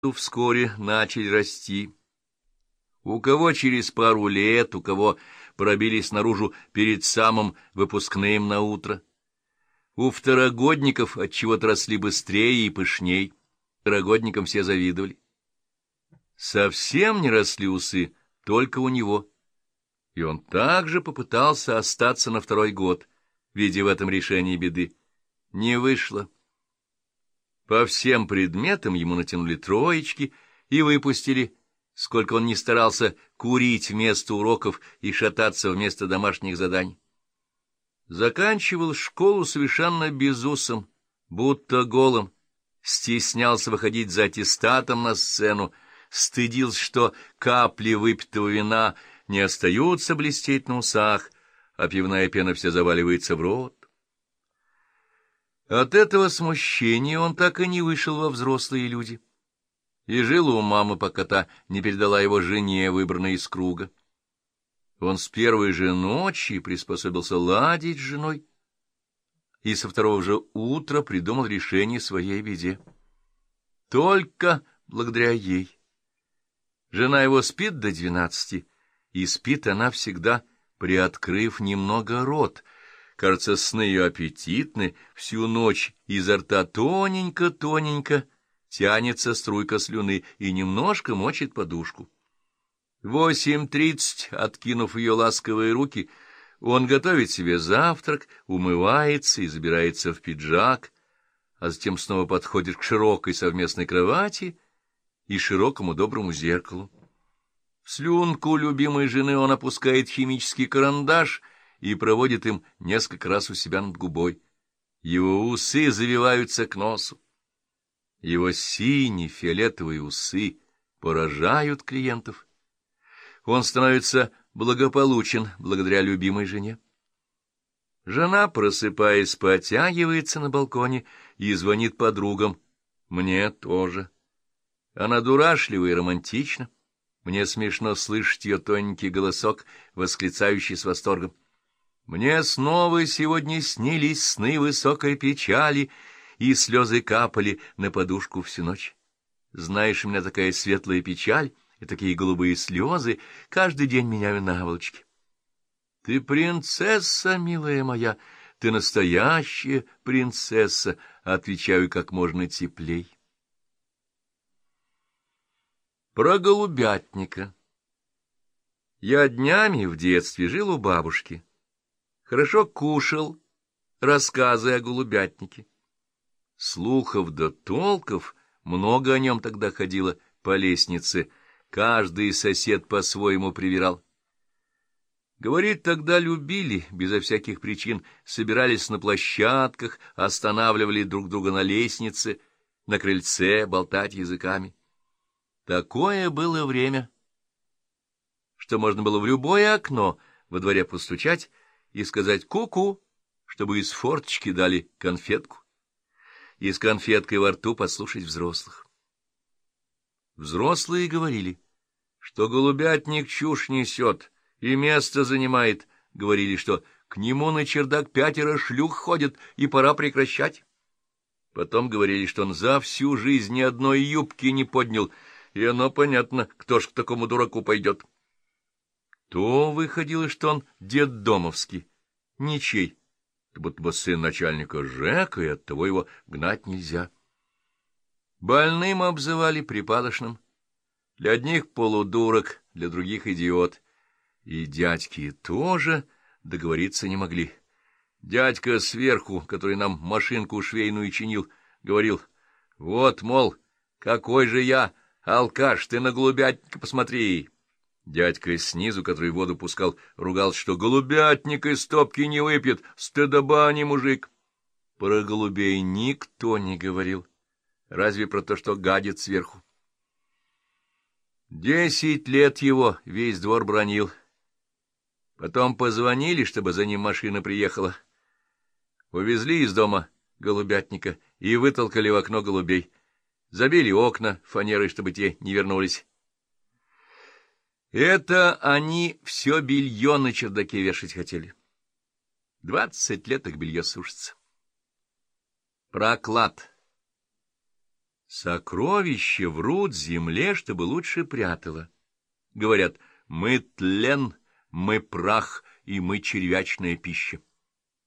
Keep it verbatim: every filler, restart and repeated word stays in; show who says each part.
Speaker 1: вскоре начали расти. У кого через пару лет, у кого пробились наружу перед самым выпускным на утро. У второгодников отчего-то росли быстрее и пышней. Второгодникам все завидовали. Совсем не росли усы, только у него. И он также попытался остаться на второй год, видя в этом решении беды. Не вышло. По всем предметам ему натянули троечки и выпустили, сколько он ни старался курить вместо уроков и шататься вместо домашних заданий. Заканчивал школу совершенно безусом, будто голым, стеснялся выходить за аттестатом на сцену, стыдился, что капли выпитого вина не остаются блестеть на усах, а пивная пена вся заваливается в рот. От этого смущения он так и не вышел во взрослые люди. И жил у мамы, пока та не передала его жене, выбранной из круга. Он с первой же ночи приспособился ладить с женой и со второго же утра придумал решение своей беде. Только благодаря ей. Жена его спит до двенадцати, и спит она всегда, приоткрыв немного рот. Кажется, сны ее аппетитны, всю ночь изо рта тоненько-тоненько тянется струйка слюны и немножко мочит подушку. Восемь тридцать, откинув ее ласковые руки, он готовит себе завтрак, умывается и забирается в пиджак, а затем снова подходит к широкой совместной кровати и широкому доброму зеркалу. В слюнку любимой жены он опускает химический карандаш и проводит им несколько раз у себя над губой. Его усы завиваются к носу. Его синие фиолетовые усы поражают клиентов. Он становится благополучен благодаря любимой жене. Жена, просыпаясь, потягивается на балконе и звонит подругам. Мне тоже. Она дурашлива и романтична. Мне смешно слышать ее тоненький голосок, восклицающий с восторгом. Мне снова сегодня снились сны высокой печали, и слезы капали на подушку всю ночь. Знаешь, у меня такая светлая печаль и такие голубые слезы каждый день меняю наволочки. Ты принцесса, милая моя, ты настоящая принцесса, отвечаю как можно теплей. Про голубятника. Я днями в детстве жил у бабушки. Хорошо кушал рассказы о голубятнике. Слухов да толков много о нем тогда ходило по лестнице. Каждый сосед по-своему привирал. Говорит, тогда любили, безо всяких причин, собирались на площадках, останавливали друг друга на лестнице, на крыльце, болтать языками. Такое было время, что можно было в любое окно во дворе постучать и сказать «ку-ку», чтобы из форточки дали конфетку, и с конфеткой во рту послушать взрослых. Взрослые говорили, что голубятник чушь несет и место занимает, говорили, что к нему на чердак пятеро шлюх ходят, и пора прекращать. Потом говорили, что он за всю жизнь ни одной юбки не поднял, и оно понятно, кто ж к такому дураку пойдет. То выходило, что он детдомовский, ничей, будто бы сын начальника ЖЭКа, и оттого его гнать нельзя. Больным обзывали припадочным, для одних полудурок, для других идиот, и дядьки тоже договориться не могли. Дядька сверху, который нам машинку швейную чинил, говорил: вот, мол, какой же я алкаш, ты на голубятника посмотри. Дядька снизу, который воду пускал, ругался, что голубятник из стопки не выпьет, стыдоба, а не мужик. Про голубей никто не говорил, разве про то, что гадит сверху. Десять лет его весь двор бранил. Потом позвонили, чтобы за ним машина приехала. Увезли из дома голубятника и вытолкали в окно голубей. Забили окна фанерой, чтобы те не вернулись. Это они все белье на чердаке вешать хотели. Двадцать лет их белье сушится. Про клад. Сокровища врут земле, чтобы лучше прятала. Говорят, мы тлен, мы прах, и мы червячная пища.